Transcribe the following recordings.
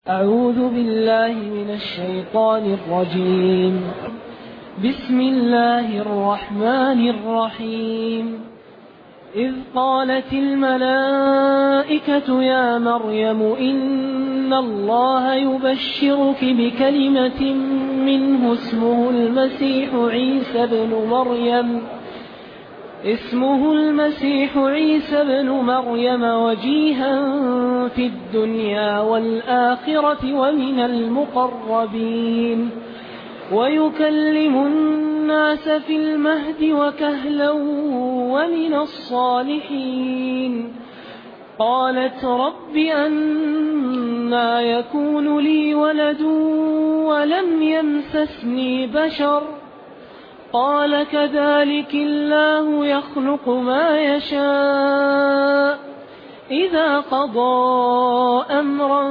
أعوذ بالله من الشيطان الرجيم. بسم الله الرحمن الرحيم. إذ قالت الملائكة يا مريم إن الله يبشرك بكلمة منه اسمه المسيح عيسى بن مريم وجيها في الدنيا والآخرة ومن المقربين ويكلم الناس في المهد وكهلا ومن الصالحين. قالت رب أنى يكون لي ولد ولم يمسسني بشر قال كذلك الله يخلق ما يشاء إذا قضى أمرا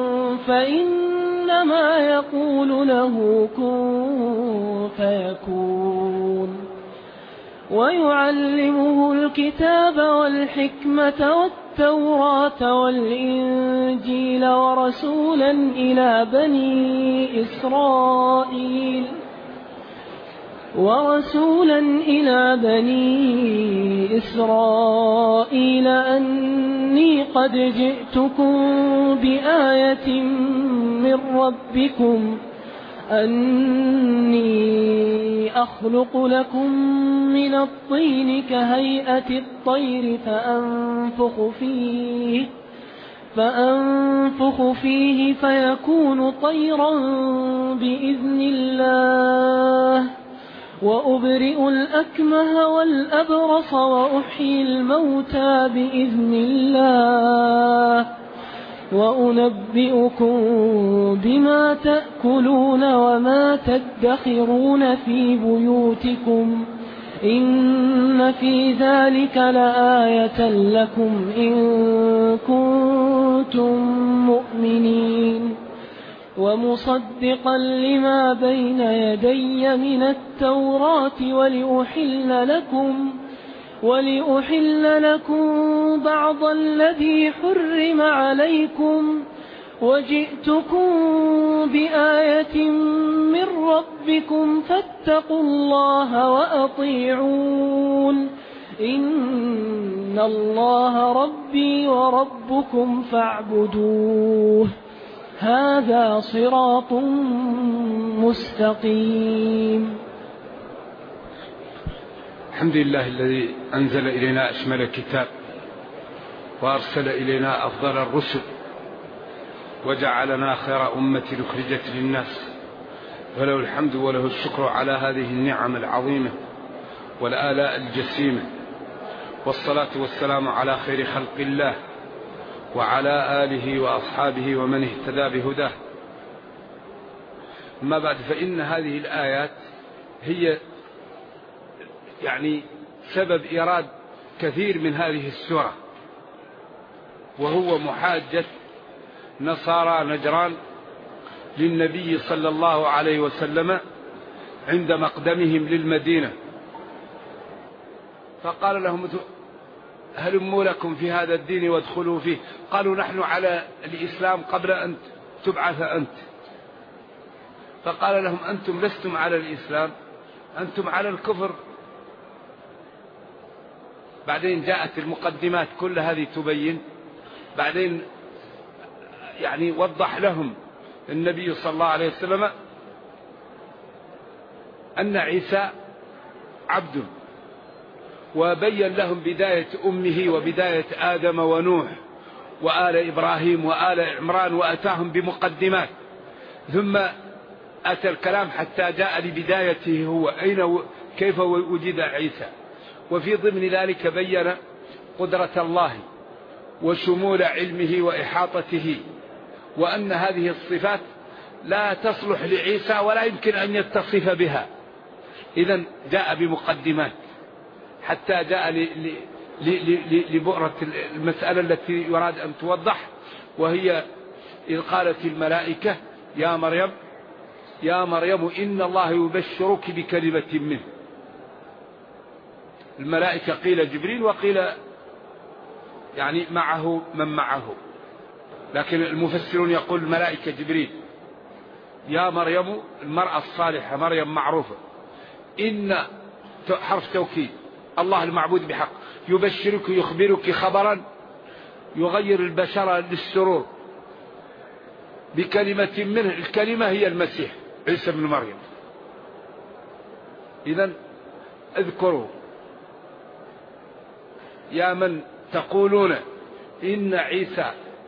فإنما يقول له كن فيكون. ويعلمه الكتاب والحكمة والتوراة والإنجيل ورسولا إلى بني إسرائيل أني قد جئتكم بآية من ربكم أني أخلق لكم من الطين كهيئة الطير فأنفخ فيه فيكون طيرا بإذن الله وأبرئ الأكمه والأبرص وأحيي الموتى بإذن الله وأنبئكم بما تأكلون وما تدخرون في بيوتكم إن في ذلك لآية لكم إن كنتم مؤمنين. ومصدقا لما بين يدي من التوراة ولأحل لكم بعض الذي حرم عليكم وجئتكم بآية من ربكم فاتقوا الله وأطيعون إن الله ربي وربكم فاعبدوه هذا صراط مستقيم. الحمد لله الذي أنزل إلينا أشمل الكتاب وأرسل إلينا أفضل الرسل وجعلنا خير أمة أخرجت للناس، فله الحمد وله الشكر على هذه النعم العظيمة والآلاء الجسيمة، والصلاة والسلام على خير خلق الله وعلى آله وأصحابه ومن اهتدى بهداه. أما بعد، فإن هذه الآيات هي سبب إيراد كثير من هذه السورة، وهو محاجة نصارى نجران للنبي صلى الله عليه وسلم عند مقدمهم للمدينة، فقال لهم هلموا لكم في هذا الدين وادخلوا فيه. قالوا نحن على الإسلام قبل أن تبعث أنت. فقال لهم أنتم لستم على الإسلام، أنتم على الكفر. بعدين جاءت المقدمات كل هذه تبين، بعدين وضح لهم النبي صلى الله عليه وسلم أن عيسى عبد، وبين لهم بداية أمه وبداية آدم ونوح وآل إبراهيم وآل عمران، وأتاهم بمقدمات، ثم أتى الكلام حتى جاء لبدايته هو كيف وجد عيسى. وفي ضمن ذلك بين قدرة الله وشمول علمه وإحاطته، وأن هذه الصفات لا تصلح لعيسى ولا يمكن أن يتصف بها. إذن جاء بمقدمات حتى جاء لبؤرة المسألة التي يراد أن توضح، وهي إذ قالت الملائكة يا مريم إن الله يبشرك بكلمة منه. الملائكة قيل جبريل وقيل معه من معه. لكن المفسرون يقول الملائكة جبريل: يا مريم، المرأة الصالحة مريم معروفة، إن حرف توكيد، الله المعبود بحق يبشرك يخبرك خبرا يغير البشر للسرور بكلمة منه. الكلمة هي المسيح عيسى بن مريم. إذن اذكروا يا من تقولون إن عيسى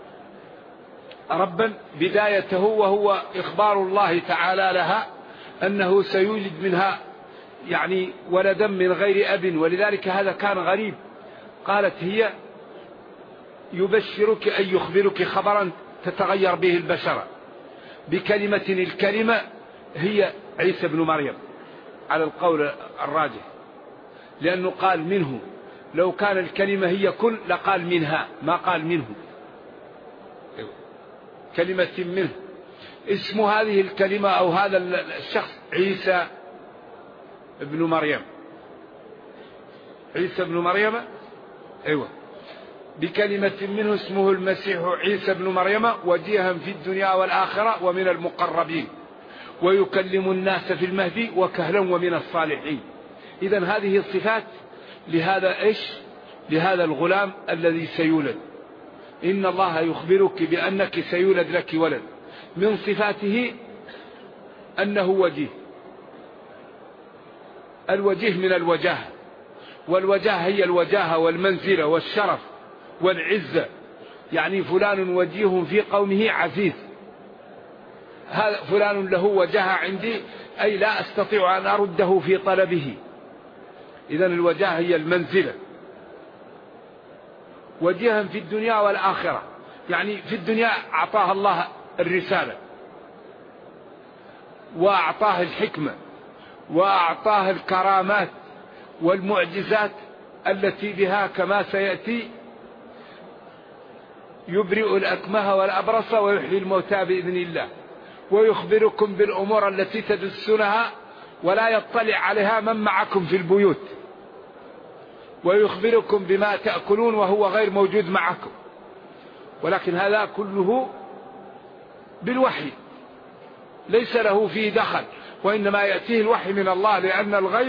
ربا، بدايته وهو إخبار الله تعالى لها أنه سيولد منها يعني ولدا من غير أب، ولذلك هذا كان غريب. قالت هي: يبشرك أي يخبرك خبرا تتغير به البشر بكلمة، الكلمة هي عيسى بن مريم على القول الراجح، لأنه قال منه. لو كان الكلمة هي كل لقال منها، ما قال منه. كلمة منه، اسم هذه الكلمة أو هذا الشخص عيسى ابن مريم. عيسى ابن مريم، أيوة، بكلمة منه اسمه المسيح عيسى ابن مريم وجيها في الدنيا والآخرة ومن المقربين ويكلم الناس في المهدي وكهلا ومن الصالحين. إذن هذه الصفات لهذا إيش؟ لهذا الغلام الذي سيولد. إن الله يخبرك بأنك سيولد لك ولد. من صفاته أنه وجيه. الوجيه من الوجاهة، والوجاهة هي الوجاهة والمنزلة والشرف والعزة. يعني فلان وجيه في قومه عزيز، هذا فلان له وجاهة عندي، أي لا أستطيع أن أرده في طلبه. إذن الوجاهة هي المنزلة. وجيها في الدنيا والآخرة، يعني في الدنيا أعطاه الله الرسالة وأعطاه الحكمة وأعطاه الكرامات والمعجزات التي بها كما سيأتي يبرئ الأكمه والأبرص ويحيي الموتى بإذن الله، ويخبركم بالأمور التي تدسونها ولا يطلع عليها من معكم في البيوت، ويخبركم بما تأكلون وهو غير موجود معكم. ولكن هذا كله بالوحي، ليس له فيه دخل، وإنما يأتيه الوحي من الله، لأن الغيب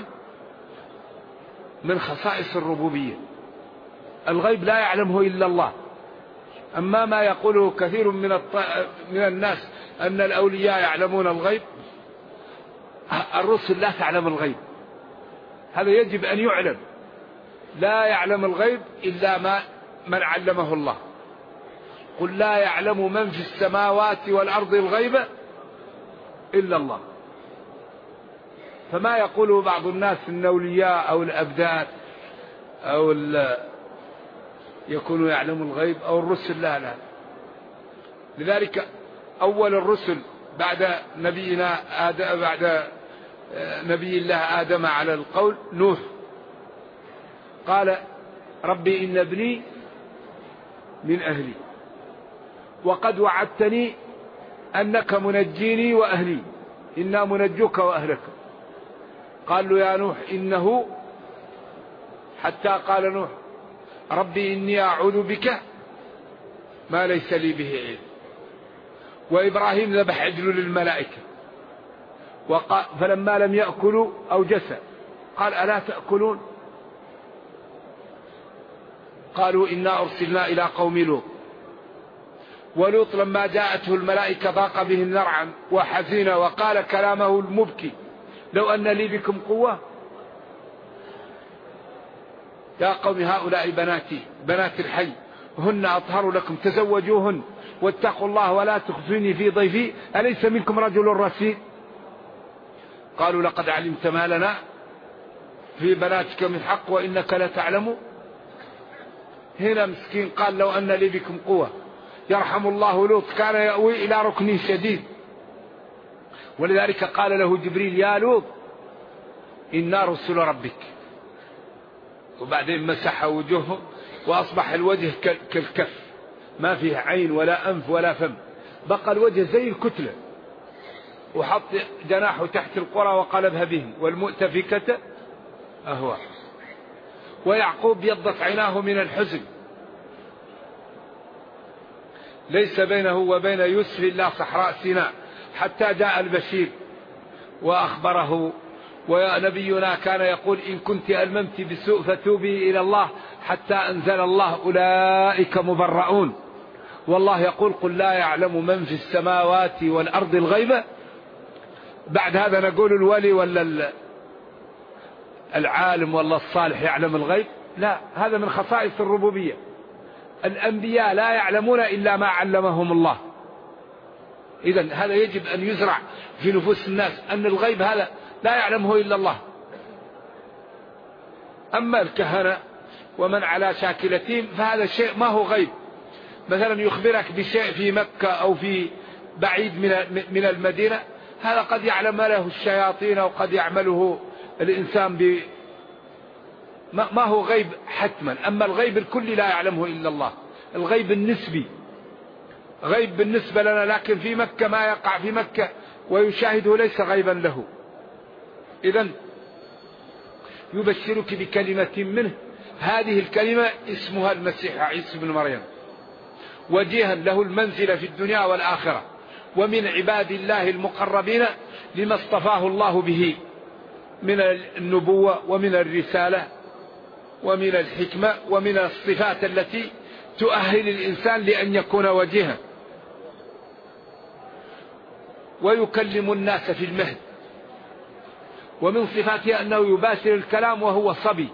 من خصائص الربوبية. الغيب لا يعلمه إلا الله. أما ما يقوله كثير من الناس أن الأولياء يعلمون الغيب، الرسل لا تعلم الغيب، هذا يجب أن يعلم. لا يعلم الغيب إلا من علمه الله. قل لا يعلم من في السماوات والأرض الغيب إلا الله. فما يقوله بعض الناس إن الأولياء أو الأبدان أو يكونوا يعلموا الغيب أو الرسل، لا. لذلك أول الرسل بعد نبينا آدم، بعد نبي الله آدم على القول، نوح قال: ربي إن ابني من أهلي وقد وعدتني أنك منجيني وأهلي، إنا منجوك وأهلك. قال له: يا نوح إنه، حتى قال نوح: ربي إني أعوذ بك ما ليس لي به علم. وإبراهيم ذبح عجل للملائكة، فلما لم يأكلوا أوجس، قال: ألا تأكلون؟ قالوا: إنا أرسلنا إلى قوم لوط. ولوط لما جاءته الملائكة ضاق بهم ذرعا وحزين وقال كلامه المبكي: لو أن لي بكم قوة. يا قوم هؤلاء بناتي بنات الحي هن أطهر لكم تزوجوهن واتقوا الله ولا تخزوني في ضيفي أليس منكم رجل رشيد؟ قالوا: لقد علمت ما لنا في بناتك من حق وإنك لتعلم. هنا مسكين قال: لو أن لي بكم قوة. يرحم الله لوط، كان يأوي إلى ركن شديد، ولذلك قال له جبريل: يا لوط إنا رسل ربك. وبعدين مسح وجهه وأصبح الوجه كالكف، ما فيه عين ولا أنف ولا فم، بقى الوجه زي الكتلة. وحط جناحه تحت القرى وقلبها به، والمؤتفكة أهوى. ويعقوب يضت عيناه من الحزن. ليس بينه وبين يوسف إلا صحراء سيناء، حتى جاء البشير وأخبره. ونبينا كان يقول: إن كنت ألممت بسوء فتوبي إلى الله، حتى أنزل الله: أولئك مبرؤون. والله يقول: قل لا يعلم من في السماوات والأرض الغيب. بعد هذا نقول الولي ولا العالم ولا الصالح يعلم الغيب؟ لا، هذا من خصائص الربوبية. الأنبياء لا يعلمون إلا ما علمهم الله. إذن هذا يجب أن يزرع في نفوس الناس، أن الغيب هذا لا يعلمه إلا الله. أما الكهنة ومن على شاكلتهم فهذا شيء ما هو غيب. مثلا يخبرك بشيء في مكة أو في بعيد من المدينة، هذا قد يعلم له الشياطين أو قد يعمله الإنسان ما هو غيب حتما. أما الغيب الكلي لا يعلمه إلا الله. الغيب النسبي غيب بالنسبة لنا، لكن في مكة ما يقع في مكة ويشاهده ليس غيبا له. إذن يبشرك بكلمة منه، هذه الكلمة اسمها المسيح عيسى بن مريم، وجيها له المنزلة في الدنيا والآخرة، ومن عباد الله المقربين لما اصطفاه الله به من النبوة ومن الرسالة ومن الحكمة ومن الصفات التي تؤهل الإنسان لأن يكون وجيها. ويكلم الناس في المهد، ومن صفاته أنه يباشر الكلام وهو صبي،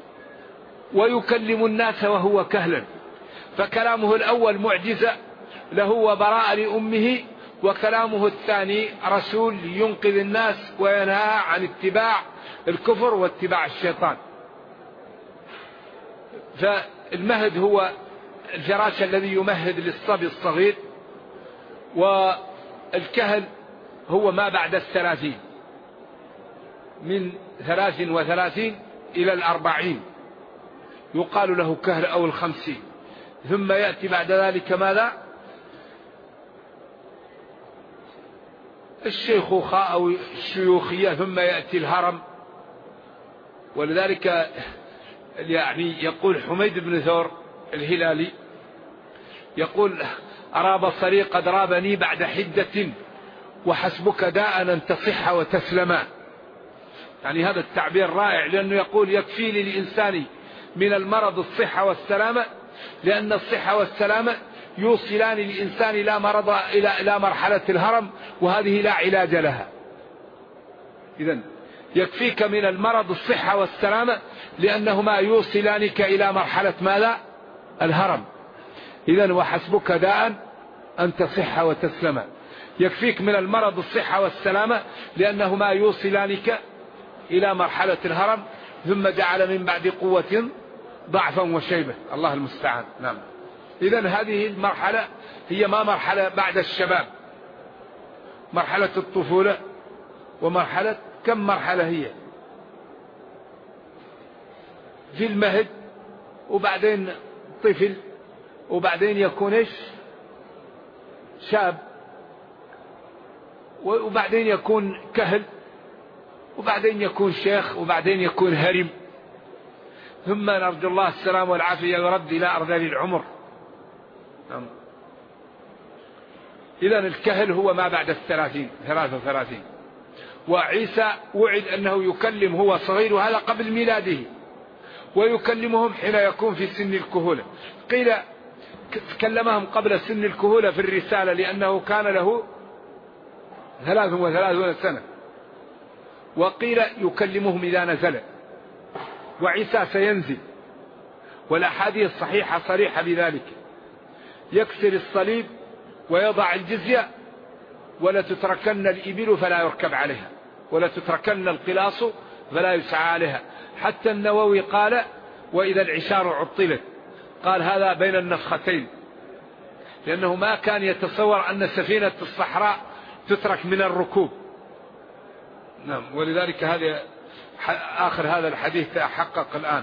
ويكلم الناس وهو كهلا. فكلامه الأول معجزة له وبراء لأمه، وكلامه الثاني رسول ينقذ الناس وينهى عن اتباع الكفر واتباع الشيطان. فالمهد هو الفراش الذي يمهد للصبي الصغير، والكهل هو ما بعد 30، من 33 إلى 40 يقال له كهل أو 50. ثم يأتي بعد ذلك ماذا؟ الشيخوخة أو الشيوخية، ثم يأتي الهرم. ولذلك يعني يقول حميد بن ثور الهلالي يقول: أرى بصري قد رابني بعد حدة، وحسبك داء أن تصح وتسلما. يعني هذا التعبير رائع، لأنه يقول: يكفي للإنسان من المرض الصحة والسلامة، لأن الصحة والسلامة يوصلان الإنسان إلى مرحلة الهرم، وهذه لا علاج لها. إذن يكفيك من المرض الصحة والسلامة، لأنهما يوصلانك إلى مرحلة ماذا؟ الهرم. إذن وحسبك داء أن تصح وتسلم. يكفيك من المرض الصحة والسلامة، لأنهما يوصلانك إلى مرحلة الهرم. ثم جعل من بعد قوة ضعفا وشيبة. الله المستعان. نعم. إذن هذه المرحلة هي ما مرحلة بعد الشباب، مرحلة الطفولة، ومرحلة كم مرحلة هي في المهد، وبعدين طفل، وبعدين يكون إيش؟ شاب، وبعدين يكون كهل، وبعدين يكون شيخ، وبعدين يكون هرم، ثم نرجو الله السلام والعافية يرد إلى أرذل العمر. إذن الكهل هو ما بعد 33. وعيسى وعد أنه يكلم هو صغير، وهذا قبل ميلاده، ويكلمهم حين يكون في سن الكهولة. قيل كلمهم قبل سن الكهولة في الرسالة، لأنه كان له 33 سنة. وقيل يكلمهم إذا نزل، وعيسى سينزل، والأحاديث الصحيحة صريحة بذلك. يكسر الصليب ويضع الجزية، ولا تتركن الإبل فلا يركب عليها، ولا تتركن القلاص فلا يسعى عليها. حتى النووي قال: وإذا العشار عطلت، قال هذا بين النفختين، لأنه ما كان يتصور أن سفينة الصحراء تترك من الركوب. نعم. ولذلك هذا آخر هذا الحديث تحقق الآن.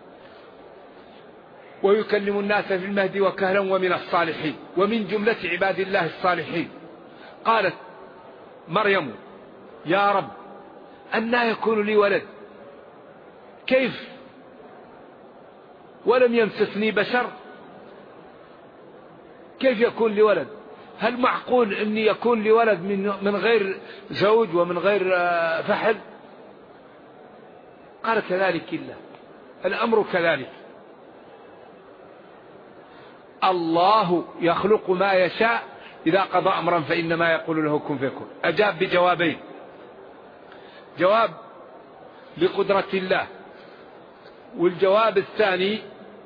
ويكلم الناس في المهد وكهلا ومن الصالحين، ومن جملة عباد الله الصالحين. قالت مريم: يا رب أنى يكون لي ولد، كيف ولم يمسسني بشر، كيف يكون لي ولد؟ هل معقول أن يكون لي ولد من غير زوج ومن غير فحل؟ قال كذلك الله، الأمر كذلك. الله يخلق ما يشاء، إذا قضى أمرا فإنما يقول له كن فيكون. أجاب بجوابين: جواب لقدرة الله، والجواب الثاني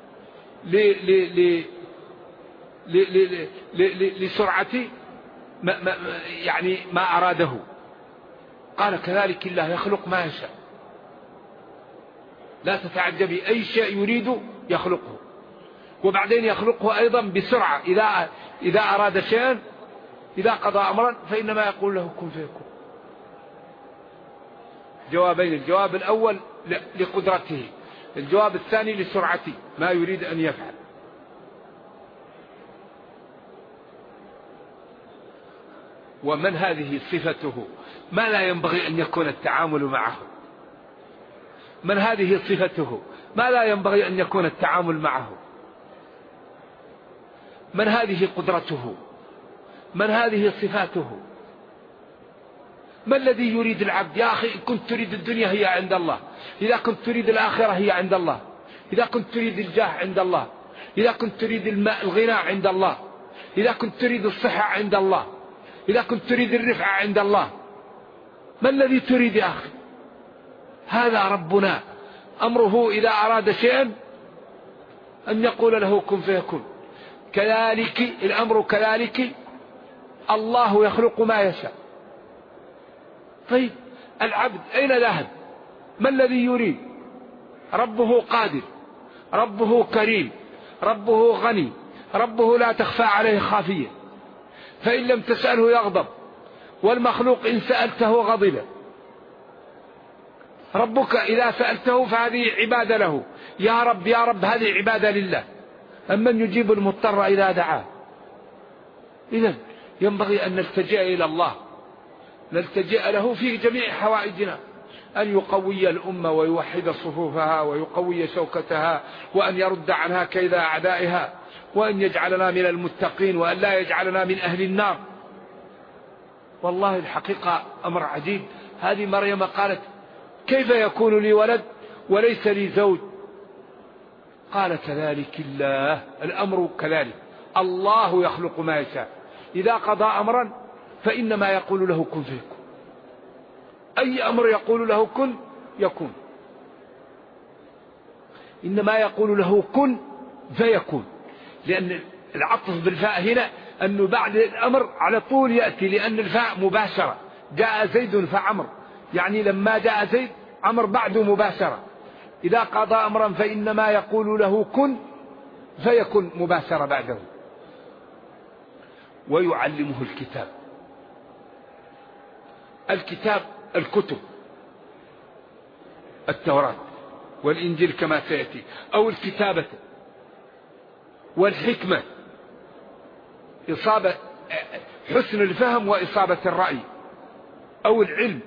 لسرعة يعني ما أراده. قال كذلك الله يخلق ما يشاء، لا تتعجبي، أي شيء يريد يخلقه، وبعدين يخلقه أيضا بسرعة. إذا أراد شيئا، إذا قضى أمرا فإنما يقول له كن فيكون. جوابين: الجواب الأول لقدرته، الجواب الثاني لسرعته ما يريد أن يفعل. ومن هذه صفته ما لا ينبغي أن يكون التعامل معه؟ من هذه صفته ما لا ينبغي أن يكون التعامل معه؟ من هذه قدرته؟ من هذه صفاته؟ ما الذي يريد العبد؟ يا أخي، إن كنت تريد الدنيا هي عند الله، إذا كنت تريد الآخرة هي عند الله، إذا كنت تريد الجاه عند الله، إذا كنت تريد الغنى عند الله، إذا كنت تريد الصحة عند الله، إذا كنت تريد الرفعة عند الله. ما الذي تريد يا أخي؟ هذا ربنا، أمره إذا أراد شيئا أن يقول له كن فيكون. كذلك الأمر كذلك، الله يخلق ما يشاء. طيب العبد أين ذهب؟ ما الذي يريد؟ ربه قادر، ربه كريم، ربه غني، ربه لا تخفى عليه خافية، فإن لم تسأله يغضب، والمخلوق إن سألته غضب. ربك إذا سألته فهذه عبادة له، يا رب يا رب، هذه عبادة لله. أمن يجيب المضطر إذا دعاه. إذن ينبغي أن نلتجئ إلى الله، نلتجئ له في جميع حوائجنا، أن يقوي الأمة ويوحد صفوفها ويقوي شوكتها، وأن يرد عنها كيد أعدائها، وأن يجعلنا من المتقين، وأن لا يجعلنا من أهل النار. والله الحقيقة أمر عجيب. هذه مريم قالت كيف يكون لي ولد وليس لي زوج؟ قال كذلك الله، الأمر كذلك، الله يخلق ما يشاء، إذا قضى أمرا فإنما يقول له كن فيكون. أي أمر يقول له كن يكون، إنما يقول له كن فيكون. لأن العطف بالفاء هنا أنه بعد الأمر على طول يأتي، لأن الفاء مباشرة. جاء زيد فعمر، يعني لما جاء زيد عمر بعده مباشرة. إذا قضى أمرا فإنما يقول له كن فيكون، مباشرة بعده. ويعلمه الكتاب. الكتاب الكتب، التوراة والإنجيل كما سيأتي، أو الكتابة والحكمة، إصابة حسن الفهم وإصابة الرأي، أو العلم.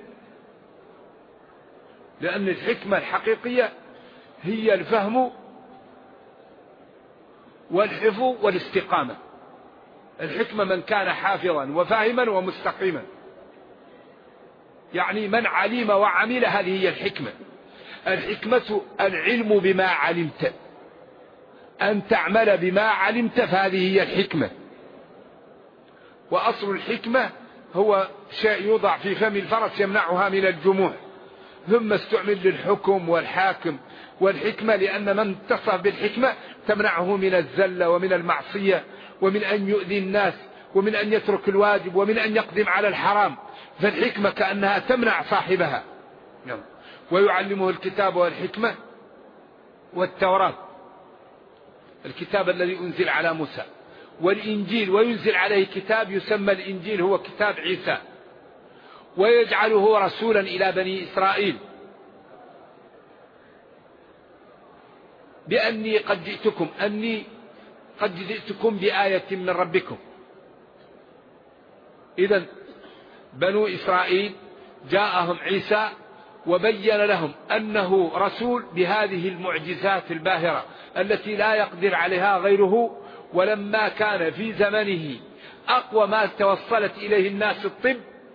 لأن الحكمة الحقيقية هي الفهم والحفظ والاستقامة. الحكمة من كان حافظا وفاهما ومستقيما، يعني من علم وعمل، هذه هي الحكمة. الحكمة العلم بما علمت، أن تعمل بما علمت، فهذه هي الحكمة. وأصل الحكمة هو شيء يوضع في فم الفرس يمنعها من الجموع، ثم استعمل للحكم والحاكم. والحكمة لأن من اتصف بالحكمة تمنعه من الزلة ومن المعصية، ومن أن يؤذي الناس، ومن أن يترك الواجب، ومن أن يقدم على الحرام. فالحكمة كأنها تمنع صاحبها. ويعلمه الكتاب والحكمة والتوراة، الكتاب الذي أنزل على موسى، والإنجيل، وينزل عليه كتاب يسمى الإنجيل، هو كتاب عيسى، ويجعله رسولا إلى بني إسرائيل بأني قد جئتكم بآية من ربكم. إذن بنو إسرائيل جاءهم عيسى وبين لهم أنه رسول بهذه المعجزات الباهرة التي لا يقدر عليها غيره، ولما كان في زمنه أقوى ما توصلت إليه الناس الطب،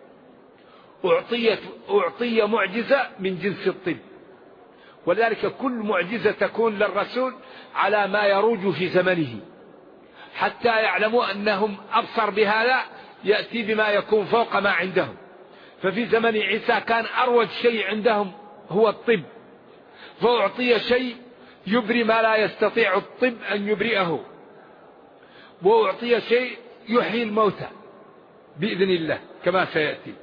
أعطي معجزة من جنس الطب. ولذلك كل معجزة تكون للرسول على ما يروج في زمنه، حتى يعلموا أنهم أبصر بهذا يأتي بما يكون فوق ما عندهم. ففي زمن عيسى كان أروج شيء عندهم هو الطب، فأعطي شيء يبري ما لا يستطيع الطب أن يبرئه، وأعطي شيء يحيي الموتى بإذن الله كما سيأتي.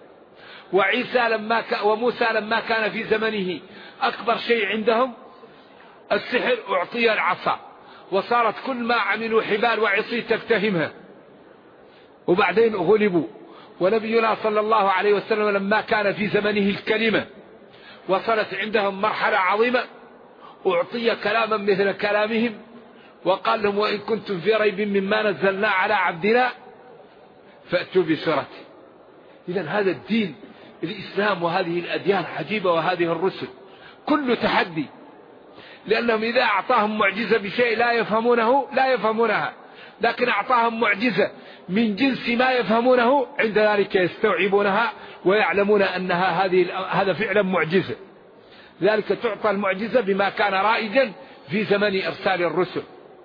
وموسى لما كان في زمنه أكبر شيء عندهم السحر، أعطي العصا، وصارت كل ما عملوا حبال وعصي تفتهمها، وبعدين غلبوا. ونبينا صلى الله عليه وسلم لما كان في زمنه الكلمة وصلت عندهم مرحلة عظيمة، أعطي كلاما مثل كلامهم، وقال لهم وإن كنتم في ريب مما نزلنا على عبدنا فأتوا بسورته. إذن هذا الدين الإسلام وهذه الأديان عجيبة، وهذه الرسل كل تحدي، لأنهم إذا أعطاهم معجزة بشيء لا يفهمونها، لكن أعطاهم معجزة من جنس ما يفهمونه، عند ذلك يستوعبونها ويعلمون أنها هذا فعلا معجزة. ذلك تعطى المعجزة بما كان رائجا في زمن إرسال الرسل.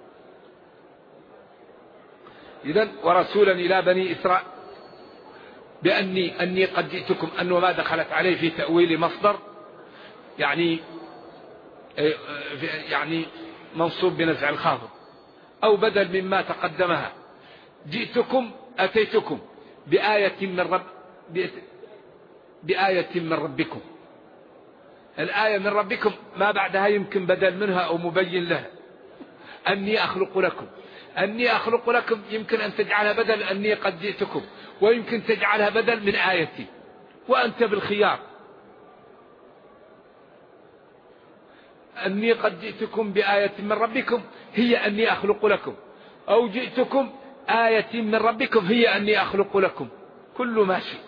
إذن ورسولا إلى بني إسرائيل أني قد جئتكم، أنه ما دخلت عليه في تأويل مصدر، يعني منصوب بنزع الخافض، أو بدل مما تقدمها. جئتكم أتيتكم بآية من ربكم. الآية من ربكم ما بعدها يمكن بدل منها أو مبين لها. أني أخلق لكم يمكن أن تجعلها بدل أني قد جئتكم، ويمكن تجعلها بدل من آيتي، وأنت بالخيار. أني قد جئتكم بآية من ربكم هي أني أخلق لكم، أو جئتكم آية من ربكم هي أني أخلق لكم، كل ماشي.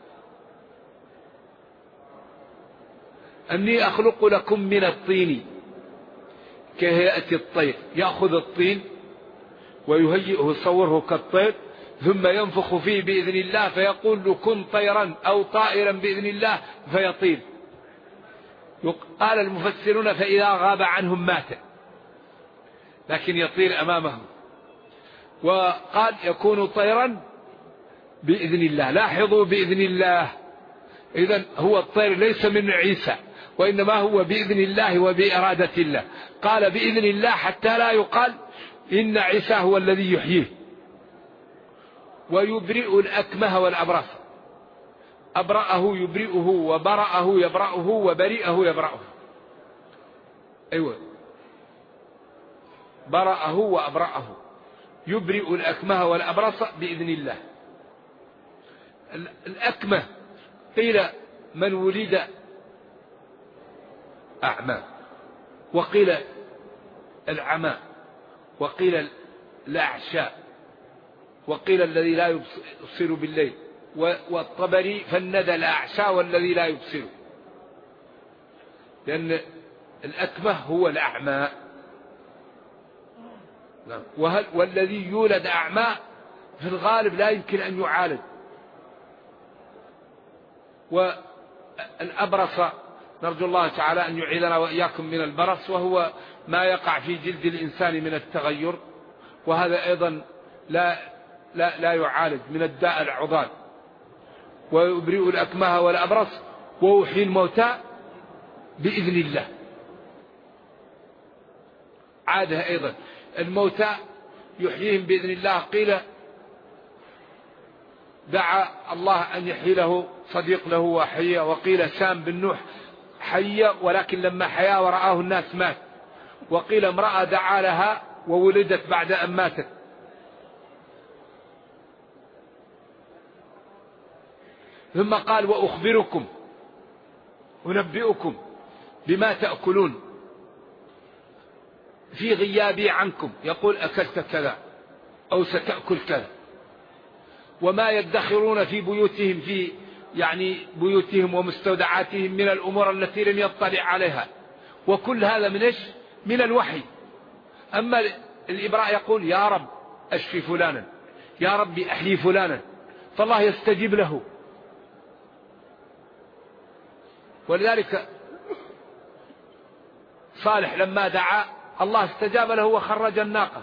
أني أخلق لكم من الطين كهيئة الطير، يأخذ الطين ويهيئه يصوره كالطير، ثم ينفخ فيه بإذن الله فيقول له كن طيرا أو طائرا بإذن الله فيطير. قال المفسرون فإذا غاب عنهم مات، لكن يطير أمامهم. وقال يكون طيرا بإذن الله. لاحظوا بإذن الله، إذن هو الطير ليس من عيسى، وإنما هو بإذن الله وبإرادة الله. قال بإذن الله حتى لا يقال إن عيسى هو الذي يحييه. ويبرئ الأكمه والأبرص، أبرأه يبرئه، وبرأه يبرأه، وبرئه يبرأه. أيوة، برأه وأبرأه، يبرئ الأكمه والأبرص بإذن الله. الأكمه قيل من ولد أعمى، وقيل العمى، وقيل الأعشاء، وقيل الذي لا يبصر بالليل، والطبري فندى الأعشاء والذي لا يبصر، لأن الأكمه هو الأعمى. والذي يولد أعمى في الغالب لا يمكن أن يعالج. والأبرص نرجو الله تعالى أن يعيذنا وإياكم من البرص، وهو ما يقع في جلد الإنسان من التغير، وهذا أيضا لا يعالج، من الداء العضال. ويبرئ الأكمه والأبرص ويحيي الموتى بإذن الله. عادة أيضا الموتى يحييهم بإذن الله. قيل دعا الله أن يحيي له صديق له وحيا، وقيل سام بن نوح حي، ولكن لما حيا ورآه الناس مات. وقيل امرأة دعا لها وولدت بعد أن ماتت. ثم قال وأخبركم أنبئكم بما تأكلون في غيابي عنكم، يقول أكلت كذا أو ستأكل كذا. وما يدخرون في بيوتهم، في بيوتهم ومستودعاتهم من الأمور التي لم يطلع عليها. وكل هذا من إيش؟ من الوحي. أما الإبراء يقول يا رب أشفي فلانا، يا ربي أحيي فلانا، فالله يستجيب له. ولذلك صالح لما دعا الله استجاب له وخرج الناقة.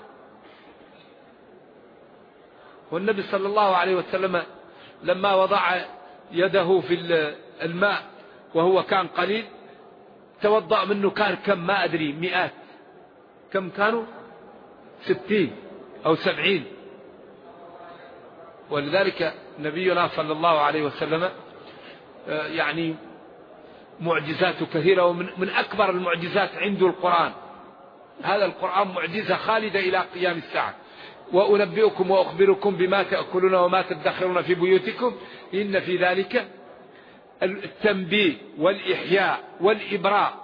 والنبي صلى الله عليه وسلم لما وضع يده في الماء وهو كان قليل توضأ منه، كان كم ما أدري، مئات، كم كانوا؟ 60 أو 70. ولذلك نبينا صلى الله عليه وسلم يعني معجزاته كثيرة، ومن أكبر المعجزات عنده القرآن. هذا القرآن معجزة خالدة إلى قيام الساعة. وأنبئكم وأخبركم بما تأكلون وما تدخرون في بيوتكم إن في ذلك التنبيه والإحياء والإبراء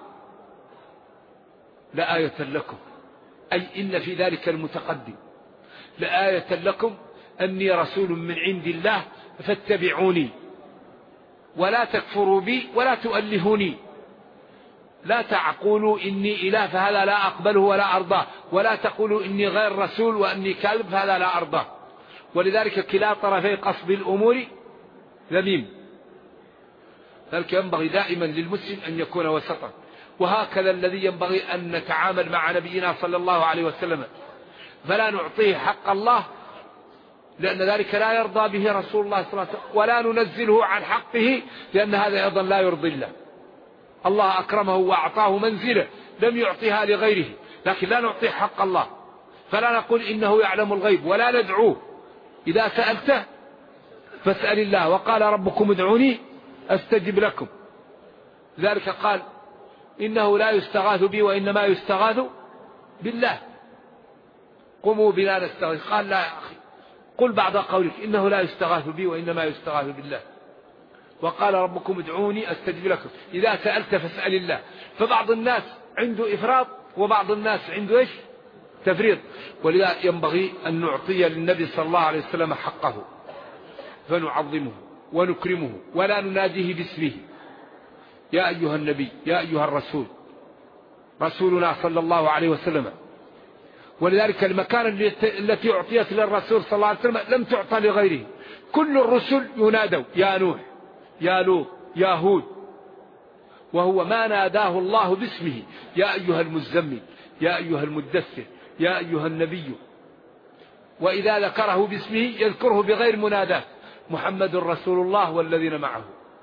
لآية لكم، أي إن في ذلك المتقدم لآية لكم أني رسول من عند الله فاتبعوني ولا تكفروا بي ولا تؤلهوني، لا تعقولوا إني إله فهذا لا أقبله ولا أرضاه، ولا تقولوا إني غير رسول وأني كاذب فهذا لا أرضاه. ولذلك كلا طرفي قصد الأمور ذميم. ذلك ينبغي دائما للمسلم أن يكون وسطا. وهكذا الذي ينبغي أن نتعامل مع نبينا صلى الله عليه وسلم، فلا نعطيه حق الله لأن ذلك لا يرضى به رسول الله صلى الله عليه وسلم، ولا ننزله عن حقه لأن هذا أيضا لا يرضي الله. الله أكرمه وأعطاه منزله لم يعطيها لغيره، لكن لا نعطيه حق الله. فلا نقول إنه يعلم الغيب ولا ندعوه. إذا سألته فاسأل الله، وقال ربكم ادعوني أستجب لكم. لذلك قال إنه لا يستغاث بي وإنما يستغاث بالله، قوموا بنا نستغيث. قال لا يا أخي، قل بعد قولك إنه لا يستغاث بي وإنما يستغاث بالله، وقال ربكم ادعوني أستجب لكم. إذا سألت فاسأل الله. فبعض الناس عنده إفراط وبعض الناس عنده إيش؟ تفريط. ولذا ينبغي أن نعطي للنبي صلى الله عليه وسلم حقه، فنعظمه ونكرمه ولا نناديه باسمه، يا أيها النبي، يا أيها الرسول، رسولنا صلى الله عليه وسلم. ولذلك المكان التي أعطيت للرسول صلى الله عليه وسلم لم تعطى لغيره. كل الرسل ينادوا يا نوح، يا لوط، يا هود، وهو ما ناداه الله باسمه، يا أيها المزمل، يا أيها المدثر، يا أيها النبي. وإذا ذكره باسمه يذكره بغير مناداه، محمد رسول الله والذين معه،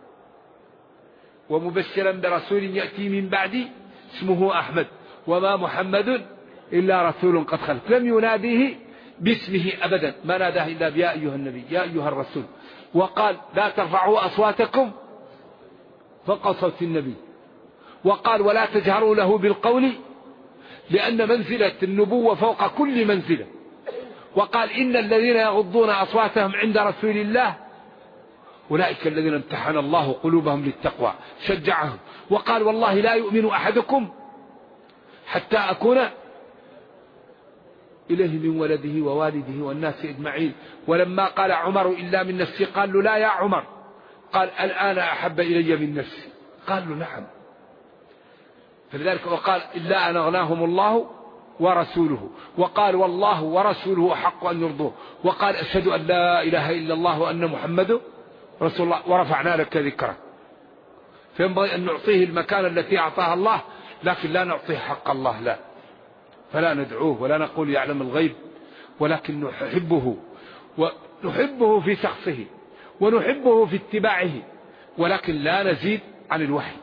ومبشرا برسول يأتي من بعدي اسمه أحمد وما محمد إلا رسول قد خلت. لم يناديه باسمه أبدا، ما ناداه إلا يا أيها النبي، يا أيها الرسول. وقال لا ترفعوا أصواتكم فوق صوت النبي. وقال ولا تجهروا له بالقول لأن منزلة النبوة فوق كل منزلة. وقال إن الذين يغضون أصواتهم عند رسول الله أولئك الذين امتحن الله قلوبهم للتقوى، شجعهم. وقال والله لا يؤمن أحدكم حتى أكون إليه من ولده ووالده والناس أجمعين. ولما قال عمر إلا من نفسي قال له لا يا عمر، قال الآن أحب إلي من نفسي، قال له نعم. فلذلك وقال إلا أن أغناهم الله ورسوله. وقال والله ورسوله أحق أن يرضوه. وقال أشهد أن لا إله إلا الله وأن محمد رسول الله ورفعنا لك ذكرك. فينبغي أن نعطيه المكان التي أعطاها الله، لكن لا نعطيه حق الله، لا. فلا ندعوه ولا نقول يعلم الغيب، ولكن نحبه، ونحبه في شخصه ونحبه في اتباعه، ولكن لا نزيد عن الوحي.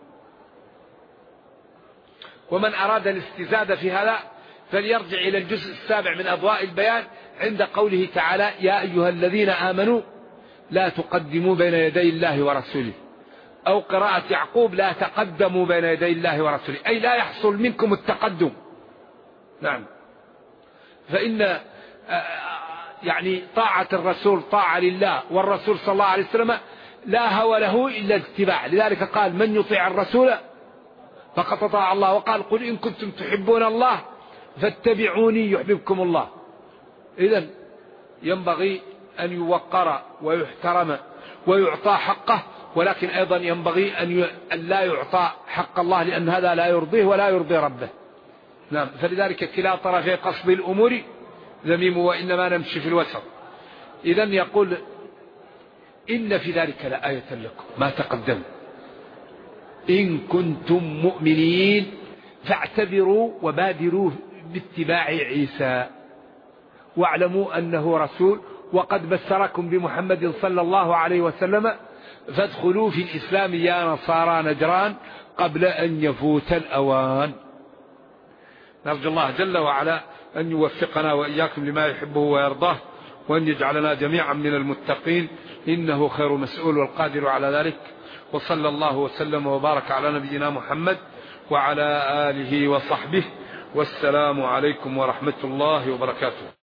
ومن أراد الاستزادة في هذا فليرجع إلى الجزء 7 من أضواء البيان عند قوله تعالى يا أيها الذين آمنوا لا تقدموا بين يدي الله ورسوله، أو قراءة يعقوب لا تقدموا بين يدي الله ورسوله، أي لا يحصل منكم التقدم. نعم. فإن يعني طاعة الرسول طاعة لله، والرسول صلى الله عليه وسلم لا هوى له إلا الاتباع. لذلك قال من يطيع الرسول فقد أطاع الله. وقال قل إن كنتم تحبون الله فاتبعوني يحببكم الله. إذن ينبغي أن يوقر ويحترم ويعطى حقه، ولكن أيضا ينبغي أن لا يعطى حق الله، لأن هذا لا يرضيه ولا يرضي ربه. نعم. فلذلك كلا طرفي قصد الأمور ذميم وإنما نمشي في الوسط. إذن يقول إن في ذلك لآية لكم ما تقدم إن كنتم مؤمنين فاعتبروا وبادروا باتباع عيسى واعلموا أنه رسول وقد بشركم بمحمد صلى الله عليه وسلم فادخلوا في الإسلام يا نصارى نجران قبل أن يفوت الأوان. نرجو الله جل وعلا أن يوفقنا وإياكم لما يحبه ويرضاه وأن يجعلنا جميعا من المتقين إنه خير مسؤول والقادر على ذلك. وصلى الله وسلم وبارك على نبينا محمد وعلى آله وصحبه والسلام عليكم ورحمة الله وبركاته.